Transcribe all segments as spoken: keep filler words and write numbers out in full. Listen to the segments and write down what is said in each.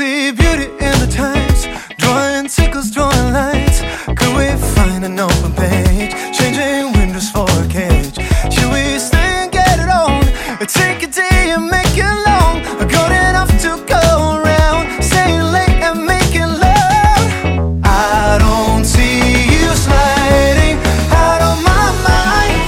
see beauty in the times, drawing circles, drawing lines. Could we find an open page, changing windows for a cage? Should we stay and get it on, take a day and make it long? Good enough to go around, stay late and making love. I don't see you sliding out of my mind.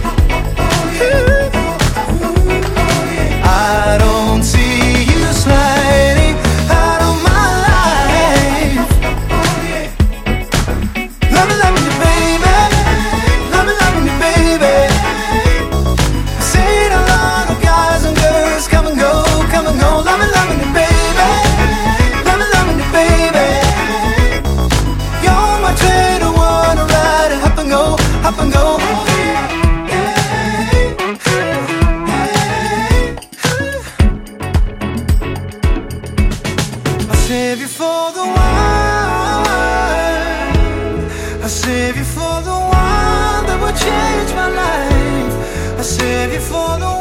I don't see you sliding out of my life. Love me, loving you, baby. Love me, loving you, baby. Seen a lot of guys and girls come and go, come and go. Love me, loving you, baby. Love me, loving you, baby. You're my train to wanna ride and hop and go, hop and go. I'll save you for the one. I'll save you for the one that will change my life. I'll save you for the one.